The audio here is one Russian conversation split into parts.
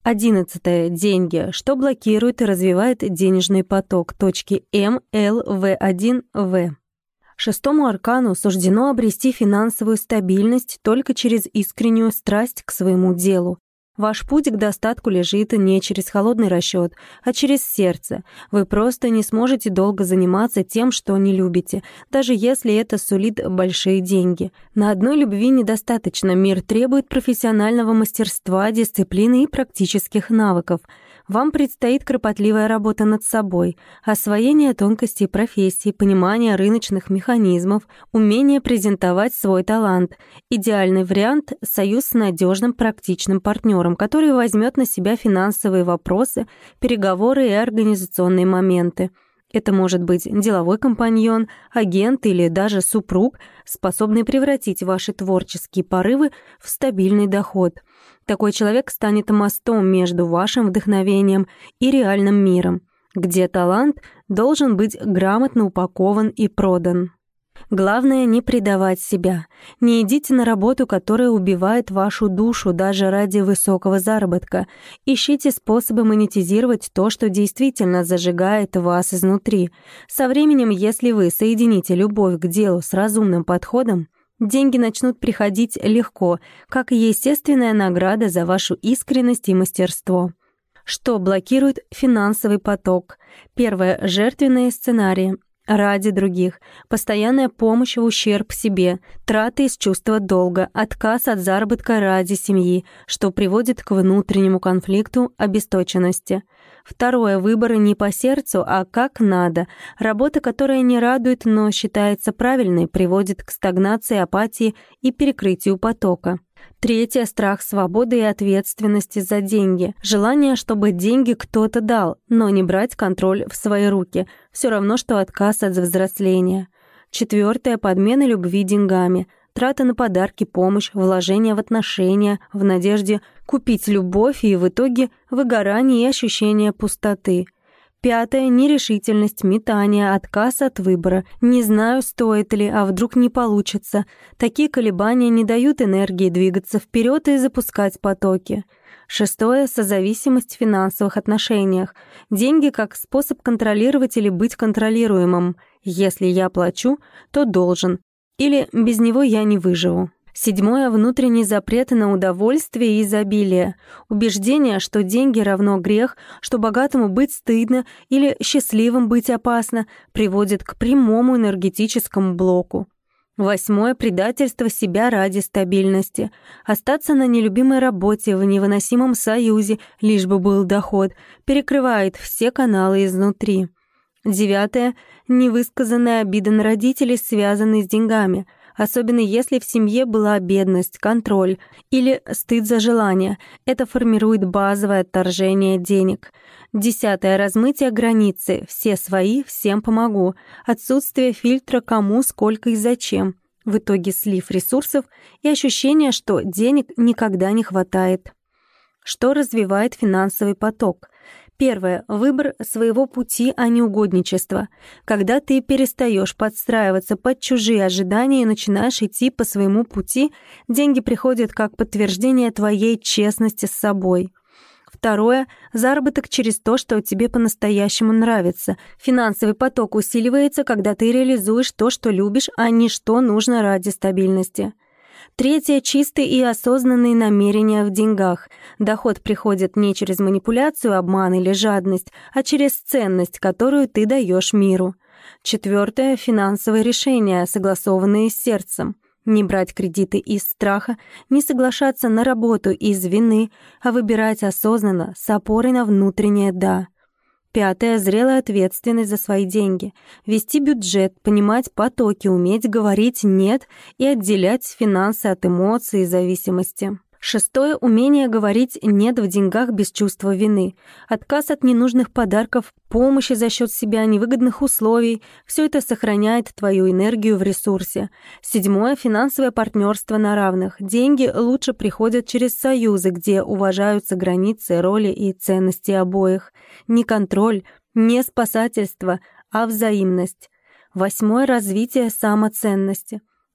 11. Деньги. Что блокирует и развивает денежный поток? Точки М, Л, В1, В. Шестому аркану суждено обрести финансовую стабильность только через искреннюю страсть к своему делу. Ваш путь к достатку лежит не через холодный расчет, а через сердце. Вы просто не сможете долго заниматься тем, что не любите, даже если это сулит большие деньги. На одной любви недостаточно, мир требует профессионального мастерства, дисциплины и практических навыков. Вам предстоит кропотливая работа над собой, освоение тонкостей профессии, понимание рыночных механизмов, умение презентовать свой талант. Идеальный вариант — союз с надежным практичным партнером, который возьмет на себя финансовые вопросы, переговоры и организационные моменты. Это может быть деловой компаньон, агент или даже супруг, способный превратить ваши творческие порывы в стабильный доход. Такой человек станет мостом между вашим вдохновением и реальным миром, где талант должен быть грамотно упакован и продан. Главное — не предавать себя. Не идите на работу, которая убивает вашу душу даже ради высокого заработка. Ищите способы монетизировать то, что действительно зажигает вас изнутри. Со временем, если вы соедините любовь к делу с разумным подходом, деньги начнут приходить легко, как естественная награда за вашу искренность и мастерство. Что блокирует финансовый поток? Первое — жертвенные сценарии. Ради других, постоянная помощь в ущерб себе, траты из чувства долга, отказ от заработка ради семьи, что приводит к внутреннему конфликту, обесточенности. Второе — выборы не по сердцу, а как надо. Работа, которая не радует, но считается правильной, приводит к стагнации, апатии и перекрытию потока. Третье — страх свободы и ответственности за деньги. Желание, чтобы деньги кто-то дал, но не брать контроль в свои руки. Все равно, что отказ от взросления. Четвертое — подмена любви деньгами. Трата на подарки, помощь, вложение в отношения, в надежде купить любовь и в итоге выгорание и ощущение пустоты. Пятое — нерешительность, метание, отказ от выбора. Не знаю, стоит ли, а вдруг не получится. Такие колебания не дают энергии двигаться вперед и запускать потоки. Шестое — созависимость в финансовых отношениях. Деньги как способ контролировать или быть контролируемым. Если я плачу, то должен. Или без него я не выживу. Седьмое — внутренний запрет на удовольствие и изобилие. Убеждение, что деньги равно грех, что богатому быть стыдно или счастливым быть опасно, приводит к прямому энергетическому блоку. Восьмое — предательство себя ради стабильности. Остаться на нелюбимой работе, в невыносимом союзе, лишь бы был доход, перекрывает все каналы изнутри. Девятое — невысказанная обида на родителей, связанные с деньгами. Особенно если в семье была бедность, контроль или стыд за желание. Это формирует базовое отторжение денег. Десятое — размытие границы. Все свои, всем помогу. Отсутствие фильтра кому, сколько и зачем. В итоге слив ресурсов и ощущение, что денег никогда не хватает. Что развивает финансовый поток? Первое — выбор своего пути, а не угодничество. Когда ты перестаешь подстраиваться под чужие ожидания и начинаешь идти по своему пути, деньги приходят как подтверждение твоей честности с собой. Второе — заработок через то, что тебе по-настоящему нравится. Финансовый поток усиливается, когда ты реализуешь то, что любишь, а не что нужно ради стабильности. Третье — чистые и осознанные намерения в деньгах. Доход приходит не через манипуляцию, обман или жадность, а через ценность, которую ты даешь миру. Четвертое — финансовые решения, согласованные с сердцем. Не брать кредиты из страха, не соглашаться на работу из вины, а выбирать осознанно, с опорой на внутреннее «да». Пятое — зрелая ответственность за свои деньги. Вести бюджет, понимать потоки, уметь говорить «нет» и отделять финансы от эмоций и зависимости. Шестое — умение говорить «нет» в деньгах без чувства вины. Отказ от ненужных подарков, помощи за счет себя, невыгодных условий — все это сохраняет твою энергию в ресурсе. Седьмое — финансовое партнерство на равных. Деньги лучше приходят через союзы, где уважаются границы, роли и ценности обоих. Не контроль, не спасательство, а взаимность. Восьмое — развитие самоценности.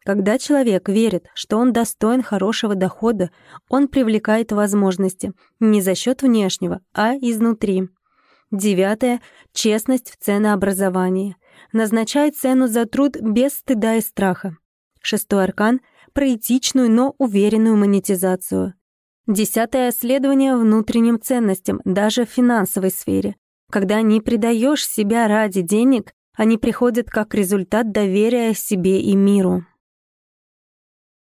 Когда человек верит, что он достоин хорошего дохода, он привлекает возможности не за счет внешнего, а изнутри. 9. Честность в ценообразовании. Назначай цену за труд без стыда и страха. 6 аркан — про этичную, но уверенную монетизацию. 10. Следование внутренним ценностям, даже в финансовой сфере. Когда не предаешь себя ради денег, они приходят как результат доверия себе и миру.